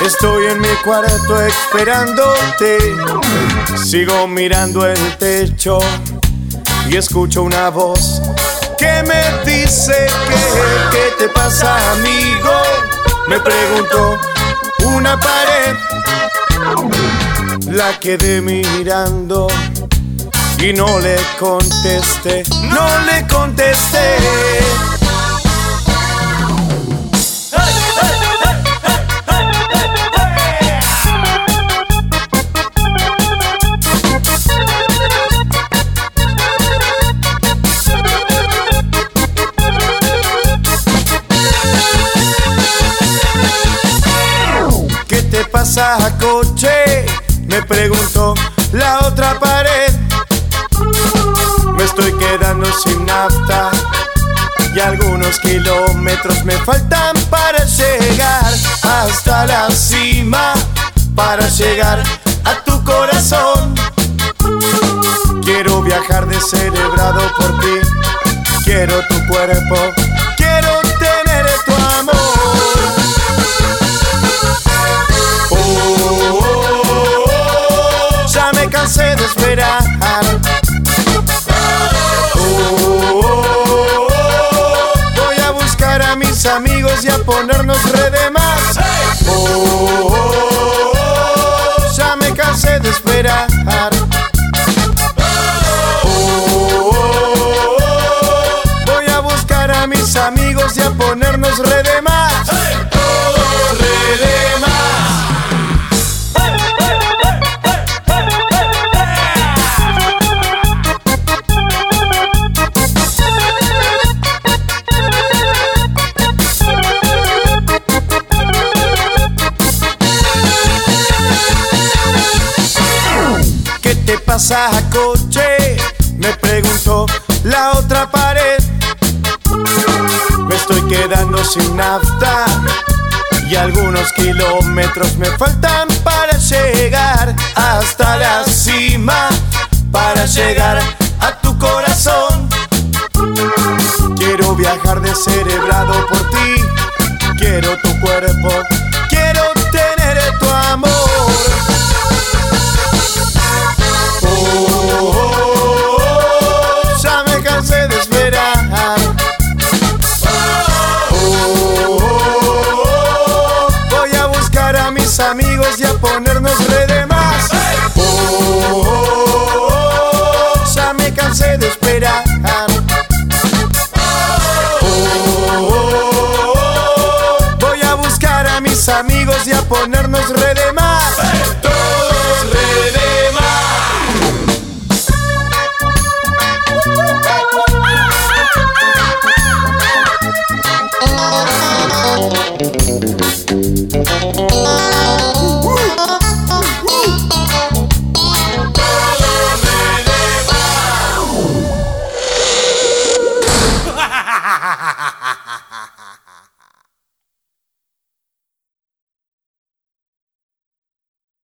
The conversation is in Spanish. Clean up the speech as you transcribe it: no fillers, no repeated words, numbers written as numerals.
Estoy en mi cuarto esperándote. Sigo mirando el techo y escucho una voz que me dice ¿qué te pasa, amigo? Me preguntó una pared. La quedé mirando y no le contesté, no le contesté. ¿Qué te pasa, coche? Me preguntó la otra pared. Me estoy quedando sin nafta y algunos kilómetros me faltan para llegar hasta la cima, para llegar a tu corazón. Quiero viajar descerebrado por ti, quiero tu cuerpo, quiero tener tu amor. Ya me cansé de esperar. Voy a buscar a mis amigos y a ponernos re de más. Ya me cansé de esperar. Voy a buscar a mis amigos y a ponernos re de más. Todos re de más. ¿Qué te pasa, coche? Me preguntó la otra pared. Me estoy quedando sin nafta y algunos kilómetros me faltan para llegar hasta la cima, para llegar a tu corazón. Quiero viajar descerebrado por ti, quiero tu cuerpo, quiero tener tu amor. Ya me cansé de esperar. Voy a buscar a mis amigos y a ponernos re de más. Ya me cansé de esperar. Voy a buscar a mis amigos y a ponernos re de más. Todos re de más. Ha ha ha ha ha ha.